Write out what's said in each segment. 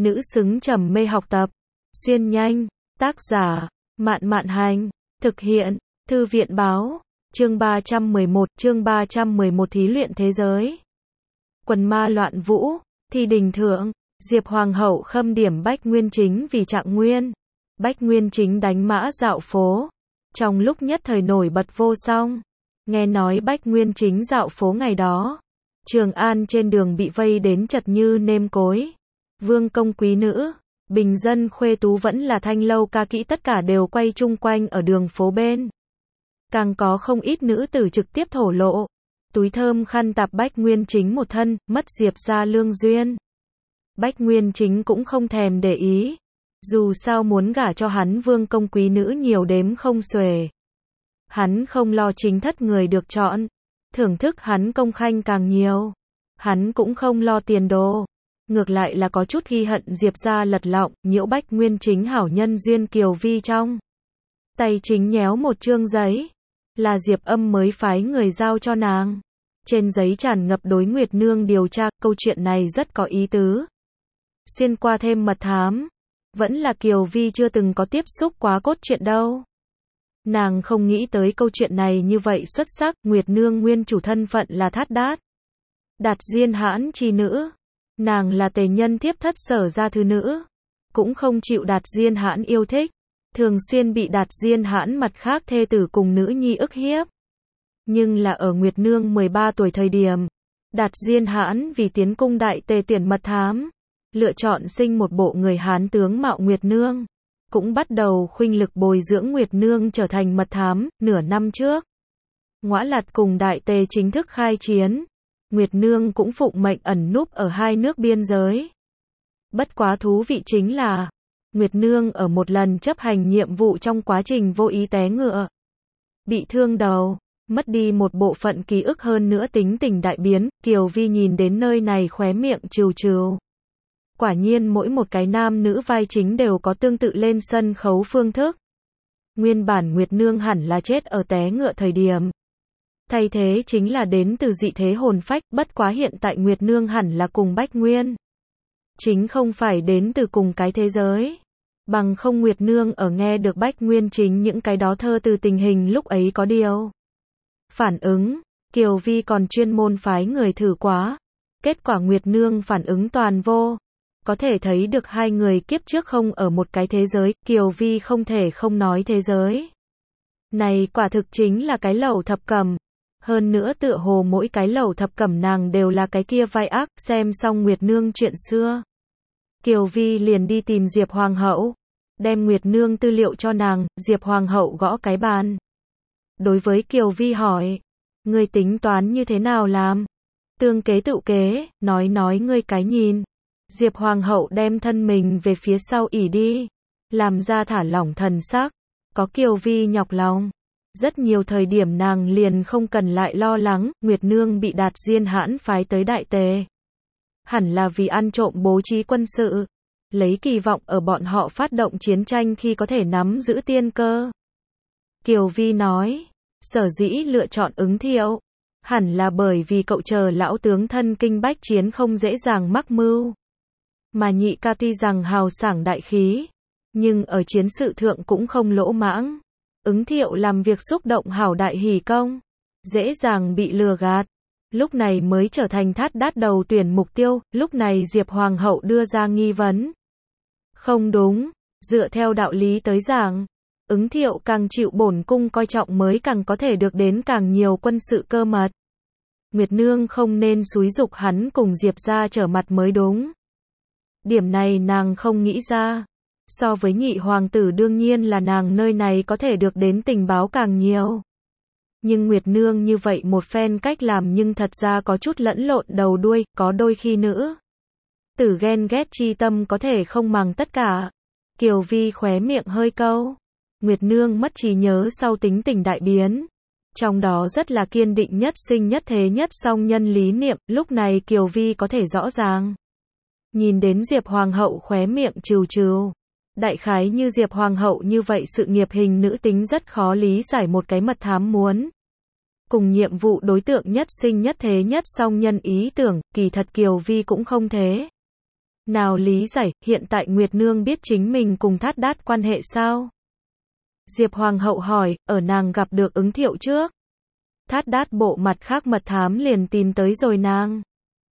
nữ xứng trầm mê học tập. Xuyên nhanh, tác giả, Mạn Mạn Hành, thực hiện, Thư viện Báo, chương 311 thí luyện thế giới. Quần ma loạn vũ, thi đình thượng, Diệp Hoàng hậu khâm điểm Bách Nguyên Chính vì trạng nguyên. Bách Nguyên Chính đánh mã dạo phố, trong lúc nhất thời nổi bật vô song. Nghe nói Bách Nguyên Chính dạo phố ngày đó, Trường An trên đường bị vây đến chật như nêm cối. Vương công quý nữ, bình dân khuê tú vẫn là thanh lâu ca kỹ tất cả đều quay chung quanh ở đường phố bên. Càng có không ít nữ tử trực tiếp thổ lộ, túi thơm khăn tạp Bách Nguyên Chính một thân, mất Diệp gia lương duyên. Bách Nguyên Chính cũng không thèm để ý, dù sao muốn gả cho hắn vương công quý nữ nhiều đếm không xuể. Hắn không lo chính thất người được chọn, thưởng thức hắn công khanh càng nhiều. Hắn cũng không lo tiền đồ, ngược lại là có chút ghi hận Diệp gia lật lọng, nhiễu Bách Nguyên Chính hảo nhân duyên Kiều Vi trong tay chính nhéo một chương giấy, là Diệp Âm mới phái người giao cho nàng. Trên giấy tràn ngập đối Nguyệt Nương điều tra, câu chuyện này rất có ý tứ. Xuyên qua thêm mật thám, vẫn là Kiều Vi chưa từng có tiếp xúc quá cốt truyện đâu. Nàng không nghĩ tới câu chuyện này như vậy xuất sắc. Nguyệt Nương nguyên chủ thân phận là Thát Đát, Đạt Diên hãn chi nữ. Nàng là tề nhân thiếp thất Sở gia thứ nữ, cũng không chịu Đạt Diên hãn yêu thích, thường xuyên bị Đạt Diên hãn mặt khác thê tử cùng nữ nhi ức hiếp. Nhưng là ở Nguyệt Nương 13 tuổi thời điểm, Đạt Diên hãn vì tiến cung đại tề tuyển mật thám, lựa chọn sinh một bộ người Hán tướng mạo Nguyệt Nương, cũng bắt đầu khuynh lực bồi dưỡng Nguyệt Nương trở thành mật thám. Nửa năm trước, Ngõa Lạt cùng đại tề chính thức khai chiến, Nguyệt Nương cũng phụng mệnh ẩn núp ở hai nước biên giới. Bất quá thú vị chính là, Nguyệt Nương ở một lần chấp hành nhiệm vụ trong quá trình vô ý té ngựa, bị thương đầu, mất đi một bộ phận ký ức, hơn nữa tính tình đại biến. Kiều Vi nhìn đến nơi này khóe miệng trừ trừ. Quả nhiên mỗi một cái nam nữ vai chính đều có tương tự lên sân khấu phương thức. Nguyên bản Nguyệt Nương hẳn là chết ở té ngựa thời điểm, thay thế chính là đến từ dị thế hồn phách. Bất quá hiện tại Nguyệt Nương hẳn là cùng Bách Nguyên Chính không phải đến từ cùng cái thế giới. Bằng không Nguyệt Nương ở nghe được Bách Nguyên Chính những cái đó thơ từ tình hình lúc ấy có điều phản ứng. Kiều Vi còn chuyên môn phái người thử quá, kết quả Nguyệt Nương phản ứng toàn vô. Có thể thấy được hai người kiếp trước không ở một cái thế giới. Kiều Vi không thể không nói thế giới này quả thực chính là cái lẩu thập cẩm. Hơn nữa tựa hồ mỗi cái lẩu thập cẩm nàng đều là cái kia vai ác. Xem xong Nguyệt Nương chuyện xưa, Kiều Vi liền đi tìm Diệp Hoàng hậu, đem Nguyệt Nương tư liệu cho nàng. Diệp Hoàng hậu gõ cái bàn, đối với Kiều Vi hỏi, ngươi tính toán như thế nào làm? Tương kế tựu kế, nói ngươi cái nhìn. Diệp Hoàng hậu đem thân mình về phía sau ỉ đi, làm ra thả lỏng thần sắc. Có Kiều Vi nhọc lòng, rất nhiều thời điểm nàng liền không cần lại lo lắng. Nguyệt Nương bị Đạt Diên hãn phái tới đại tề, hẳn là vì ăn trộm bố trí quân sự, lấy kỳ vọng ở bọn họ phát động chiến tranh khi có thể nắm giữ tiên cơ. Kiều Vi nói, sở dĩ lựa chọn Ứng Thiệu, hẳn là bởi vì cậu chờ lão tướng thân kinh bách chiến không dễ dàng mắc mưu. Mà nhị ca tuy rằng hào sảng đại khí, nhưng ở chiến sự thượng cũng không lỗ mãng. Ứng Thiệu làm việc xúc động hảo đại hỉ công, dễ dàng bị lừa gạt, lúc này mới trở thành Thát Đát đầu tuyển mục tiêu. Lúc này Diệp Hoàng hậu đưa ra nghi vấn. Không đúng, dựa theo đạo lý tới giảng, Ứng Thiệu càng chịu bổn cung coi trọng mới càng có thể được đến càng nhiều quân sự cơ mật. Nguyệt Nương không nên xúi giục hắn cùng Diệp gia trở mặt mới đúng. Điểm này nàng không nghĩ ra. So với nhị hoàng tử đương nhiên là nàng nơi này có thể được đến tình báo càng nhiều. Nhưng Nguyệt Nương như vậy một phen cách làm nhưng thật ra có chút lẫn lộn đầu đuôi. Có đôi khi nữ tử ghen ghét chi tâm có thể không màng tất cả. Kiều Vi khóe miệng hơi câu. Nguyệt Nương mất trí nhớ sau tính tình đại biến, trong đó rất là kiên định nhất sinh nhất thế nhất song nhân lý niệm. Lúc này Kiều Vi có thể rõ ràng nhìn đến Diệp Hoàng hậu khóe miệng trừ trừ. Đại khái như Diệp Hoàng hậu như vậy sự nghiệp hình nữ tính rất khó lý giải một cái mật thám muốn cùng nhiệm vụ đối tượng nhất sinh nhất thế nhất song nhân ý tưởng. Kỳ thật Kiều Vi cũng không thế. Nào lý giải, hiện tại Nguyệt Nương biết chính mình cùng Thát Đát quan hệ sao? Diệp Hoàng hậu hỏi, ở nàng gặp được Ứng Thiệu trước. Thát Đát bộ mặt khác mật thám liền tìm tới rồi nàng.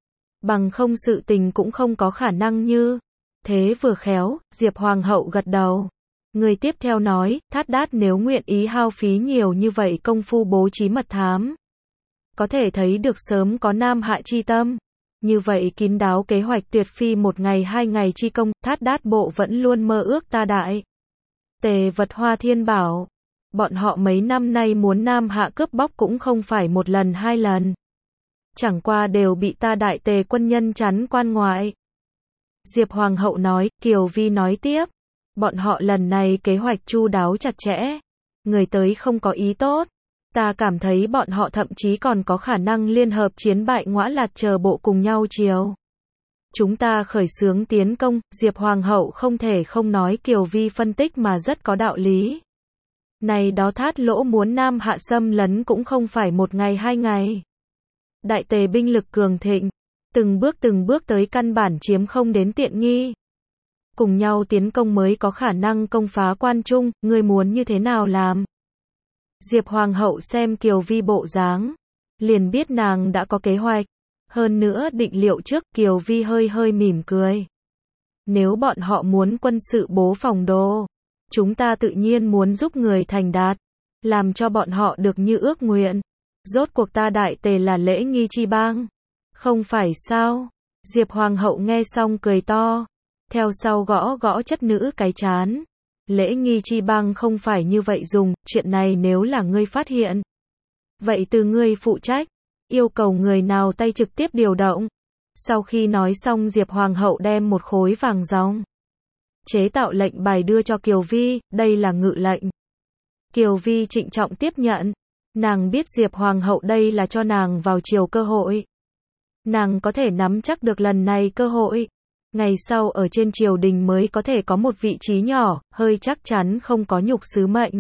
Bằng không sự tình cũng không có khả năng như. Thế vừa khéo, Diệp Hoàng hậu gật đầu. Người tiếp theo nói, Thát Đát nếu nguyện ý hao phí nhiều như vậy công phu bố trí mật thám. Có thể thấy được sớm có nam hạ chi tâm. Như vậy kín đáo kế hoạch tuyệt phi một ngày hai ngày chi công, Thát Đát bộ vẫn luôn mơ ước ta đại. Tề vật Hoa Thiên bảo. Bọn họ mấy năm nay muốn nam hạ cướp bóc cũng không phải một lần hai lần. Chẳng qua đều bị ta đại tề quân nhân chắn quan ngoại. Diệp Hoàng hậu nói, Kiều Vi nói tiếp. Bọn họ lần này kế hoạch chu đáo chặt chẽ. Người tới không có ý tốt. Ta cảm thấy bọn họ thậm chí còn có khả năng liên hợp chiến bại Ngõa Lạt chờ bộ cùng nhau chiều. Chúng ta khởi xướng tiến công, Diệp Hoàng hậu không thể không nói Kiều Vi phân tích mà rất có đạo lý. Này đó Thát Lỗ muốn nam hạ xâm lấn cũng không phải một ngày hai ngày. Đại tề binh lực cường thịnh, từng bước tới căn bản chiếm không đến tiện nghi. Cùng nhau tiến công mới có khả năng công phá quan trung, ngươi muốn như thế nào làm? Diệp Hoàng hậu xem Kiều Vi bộ dáng, liền biết nàng đã có kế hoạch. Hơn nữa định liệu trước, Kiều Vi hơi mỉm cười. Nếu bọn họ muốn quân sự bố phòng đồ, chúng ta tự nhiên muốn giúp người thành đạt, làm cho bọn họ được như ước nguyện. Rốt cuộc ta đại tề là lễ nghi chi bang. Không phải sao? Diệp Hoàng hậu nghe xong cười to. Theo sau gõ chất nữ cái chán. Lễ nghi chi bang không phải như vậy dùng, chuyện này nếu là ngươi phát hiện. Vậy từ ngươi phụ trách, yêu cầu người nào tay trực tiếp điều động. Sau khi nói xong Diệp Hoàng hậu đem một khối vàng ròng chế tạo lệnh bài đưa cho Kiều Vi, đây là ngự lệnh. Kiều Vi trịnh trọng tiếp nhận. Nàng biết Diệp Hoàng hậu đây là cho nàng vào triều cơ hội. Nàng có thể nắm chắc được lần này cơ hội. Ngày sau ở trên triều đình mới có thể có một vị trí nhỏ, hơi chắc chắn không có nhục sứ mệnh.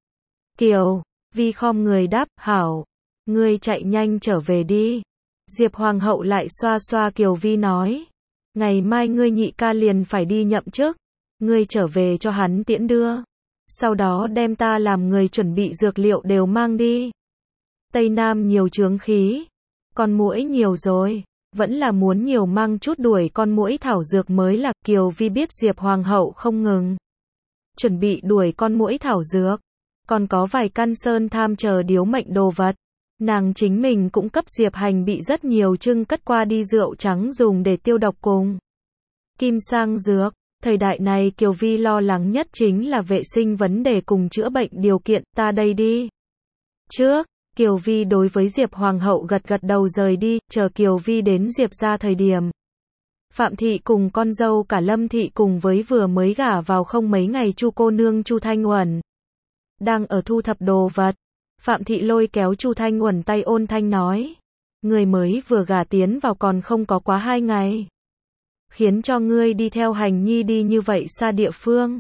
Kiều Vi khom người đáp, hảo. Ngươi chạy nhanh trở về đi. Diệp Hoàng hậu lại xoa xoa Kiều Vi nói. Ngày mai ngươi nhị ca liền phải đi nhậm chức. Ngươi trở về cho hắn tiễn đưa. Sau đó đem ta làm người chuẩn bị dược liệu đều mang đi. Tây Nam nhiều chướng khí. Con muỗi nhiều rồi. Vẫn là muốn nhiều mang chút đuổi con muỗi thảo dược mới là. Kiều Vi biết Diệp Hoàng hậu không ngừng chuẩn bị đuổi con muỗi thảo dược. Còn có vài căn sơn tham chờ điếu mệnh đồ vật. Nàng chính mình cũng cấp Diệp Hành bị rất nhiều trưng cất qua đi rượu trắng dùng để tiêu độc cùng kim sang dược. Thời đại này Kiều Vi lo lắng nhất chính là vệ sinh vấn đề cùng chữa bệnh điều kiện, ta đây đi. Trước, Kiều Vi đối với Diệp Hoàng hậu gật đầu rời đi, chờ Kiều Vi đến Diệp ra thời điểm. Phạm Thị cùng con dâu cả Lâm Thị cùng với vừa mới gả vào không mấy ngày Chu cô nương Chu Thanh Uẩn. Đang ở thu thập đồ vật. Phạm Thị lôi kéo Chu Thanh Uẩn tay ôn thanh nói. Người mới vừa gả tiến vào còn không có quá 2 ngày. Khiến cho ngươi đi theo Hành Nhi đi như vậy xa địa phương.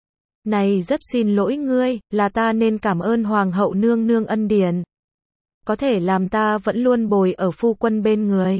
Này rất xin lỗi ngươi, là ta nên cảm ơn Hoàng hậu nương nương ân điển. Có thể làm ta vẫn luôn bồi ở phu quân bên người.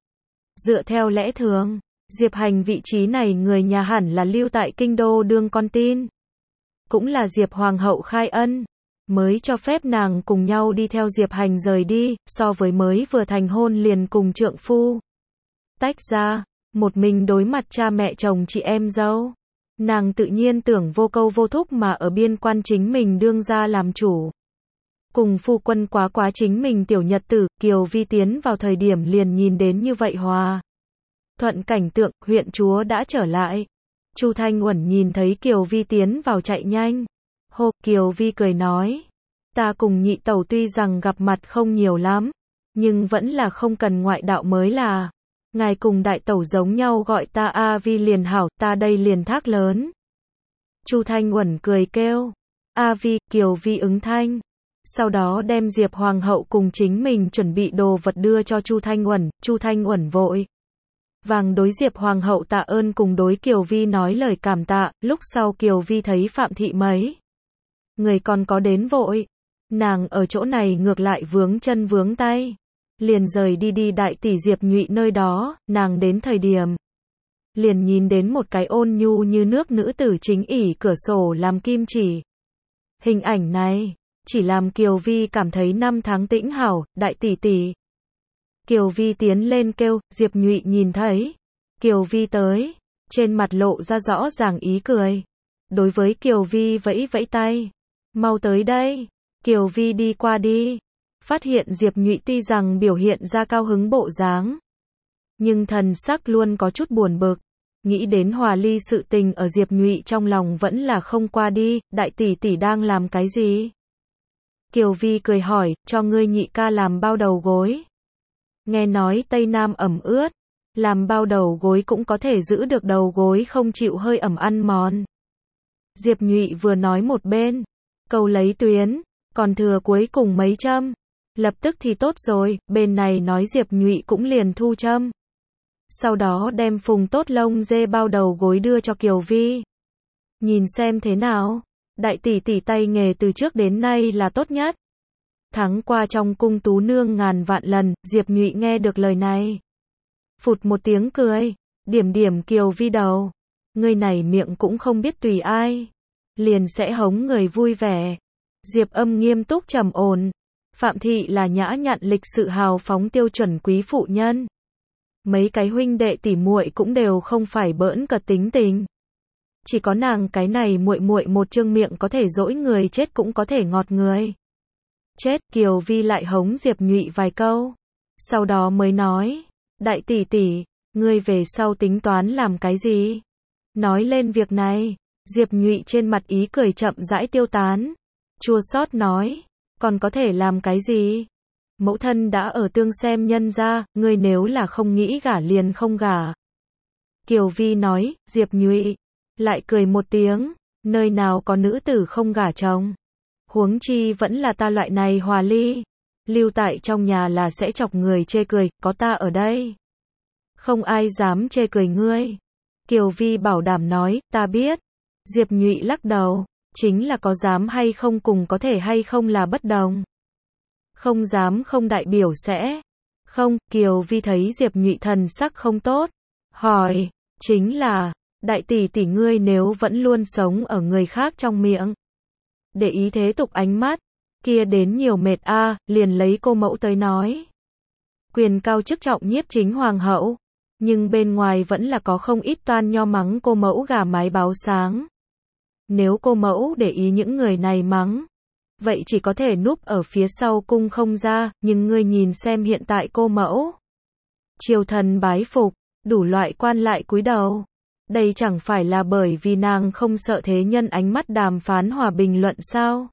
Dựa theo lẽ thường, Diệp Hành vị trí này người nhà hẳn là lưu tại kinh đô đương con tin. Cũng là Diệp Hoàng hậu khai ân, mới cho phép nàng cùng nhau đi theo Diệp Hành rời đi, so với mới vừa thành hôn liền cùng trượng phu. Tách ra, một mình đối mặt cha mẹ chồng chị em dâu. Nàng tự nhiên tưởng vô câu vô thúc mà ở biên quan chính mình đương ra làm chủ. Cùng phu quân quá chính mình tiểu nhật tử, Kiều Vi tiến vào thời điểm liền nhìn đến như vậy hòa. Thuận cảnh tượng, huyện chúa đã trở lại. Chu Thanh Uẩn nhìn thấy Kiều Vi tiến vào chạy nhanh. Hô, Kiều Vi cười nói. Ta cùng nhị tẩu tuy rằng gặp mặt không nhiều lắm, nhưng vẫn là không cần ngoại đạo mới là. Ngài cùng đại tẩu giống nhau gọi ta A Vi liền hảo, ta đây liền thác lớn. Chu Thanh Uẩn cười kêu. A Vi, Kiều Vi ứng thanh. Sau đó đem Diệp Hoàng hậu cùng chính mình chuẩn bị đồ vật đưa cho Chu Thanh Uẩn vội vàng đối Diệp Hoàng hậu tạ ơn cùng đối Kiều Vi nói lời cảm tạ. Lúc sau Kiều Vi thấy Phạm Thị mấy người còn có đến vội, nàng ở chỗ này ngược lại vướng chân vướng tay, liền rời đi đại tỷ Diệp Nhụy nơi đó. Nàng đến thời điểm liền nhìn đến một cái ôn nhu như nước nữ tử chính ỉ cửa sổ làm kim chỉ. Hình ảnh này, chỉ làm Kiều Vi cảm thấy năm tháng tĩnh hảo, đại tỷ tỷ. Kiều Vi tiến lên kêu, Diệp Nhụy nhìn thấy. Kiều Vi tới, trên mặt lộ ra rõ ràng ý cười. Đối với Kiều Vi vẫy vẫy tay. Mau tới đây. Kiều Vi đi qua đi. Phát hiện Diệp Nhụy tuy rằng biểu hiện ra cao hứng bộ dáng, nhưng thần sắc luôn có chút buồn bực. Nghĩ đến hòa ly sự tình ở Diệp Nhụy trong lòng vẫn là không qua đi, đại tỷ tỷ đang làm cái gì? Kiều Vi cười hỏi, cho ngươi nhị ca làm bao đầu gối. Nghe nói Tây Nam ẩm ướt, làm bao đầu gối cũng có thể giữ được đầu gối không chịu hơi ẩm ăn mòn. Diệp Nhụy vừa nói một bên, câu lấy tuyến, còn thừa cuối cùng mấy châm. Lập tức thì tốt rồi, bên này nói Diệp Nhụy cũng liền thu châm. Sau đó đem phùng tốt lông dê bao đầu gối đưa cho Kiều Vi. Nhìn xem thế nào, đại tỷ tỷ tay nghề từ trước đến nay là tốt nhất. Thắng qua trong cung tú nương ngàn vạn lần, Diệp Nhụy nghe được lời này. Phụt một tiếng cười, điểm điểm Kiều Vi đầu. Ngươi này miệng cũng không biết tùy ai. Liền sẽ hống người vui vẻ. Diệp Âm nghiêm túc trầm ổn. Phạm Thị là nhã nhặn lịch sự hào phóng tiêu chuẩn quý phụ nhân. Mấy cái huynh đệ tỉ muội cũng đều không phải bỡn cợt tính tình. Chỉ có nàng cái này muội muội một trương miệng có thể dỗi người chết cũng có thể ngọt người. Chết, Kiều Vi lại hống Diệp Nhụy vài câu. Sau đó mới nói, đại tỷ tỷ, ngươi về sau tính toán làm cái gì? Nói lên việc này, Diệp Nhụy trên mặt ý cười chậm rãi tiêu tán. Chua xót nói, còn có thể làm cái gì? Mẫu thân đã ở tương xem nhân ra, ngươi nếu là không nghĩ gả liền không gả. Kiều Vi nói, Diệp Nhụy, lại cười một tiếng, nơi nào có nữ tử không gả chồng. Huống chi vẫn là ta loại này hòa ly. Lưu tại trong nhà là sẽ chọc người chê cười, có ta ở đây. Không ai dám chê cười ngươi. Kiều Vi bảo đảm nói, ta biết. Diệp Nhụy lắc đầu, chính là có dám hay không cùng có thể hay không là bất đồng. Không dám không đại biểu sẽ. Không, Kiều Vi thấy Diệp Nhụy thần sắc không tốt. Hỏi, chính là, đại tỷ tỷ ngươi nếu vẫn luôn sống ở người khác trong miệng. Để ý thế tục ánh mắt, kia đến nhiều mệt a, liền lấy cô mẫu tới nói. Quyền cao chức trọng nhiếp chính hoàng hậu, nhưng bên ngoài vẫn là có không ít toan nho mắng cô mẫu gà mái báo sáng. Nếu cô mẫu để ý những người này mắng, vậy chỉ có thể núp ở phía sau cung không ra, nhưng ngươi nhìn xem hiện tại cô mẫu. Triều thần bái phục, đủ loại quan lại cúi đầu. Đây chẳng phải là bởi vì nàng không sợ thế nhân ánh mắt đàm phán hòa bình luận sao?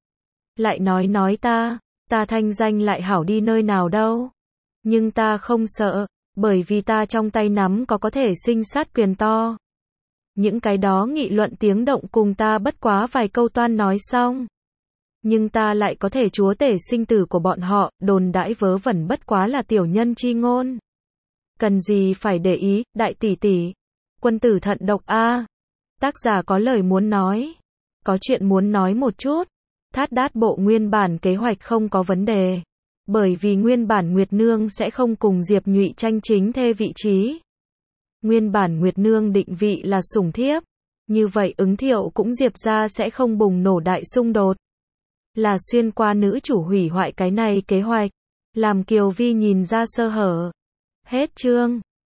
Lại nói ta thanh danh lại hảo đi nơi nào đâu. Nhưng ta không sợ, bởi vì ta trong tay nắm có thể sinh sát quyền to. Những cái đó nghị luận tiếng động cùng ta bất quá vài câu toan nói xong. Nhưng ta lại có thể chúa tể sinh tử của bọn họ, đồn đãi vớ vẩn bất quá là tiểu nhân chi ngôn. Cần gì phải để ý, đại tỷ tỷ. Quân tử thận độc a. Tác giả có lời muốn nói. Có chuyện muốn nói một chút. Thát đát bộ nguyên bản kế hoạch không có vấn đề. Bởi vì nguyên bản Nguyệt Nương sẽ không cùng Diệp Nhụy tranh chính thê vị trí. Nguyên bản Nguyệt Nương định vị là sủng thiếp. Như vậy Ứng Thiệu cũng Diệp ra sẽ không bùng nổ đại xung đột. Là xuyên qua nữ chủ hủy hoại cái này kế hoạch. Làm Kiều Vi nhìn ra sơ hở. Hết chương.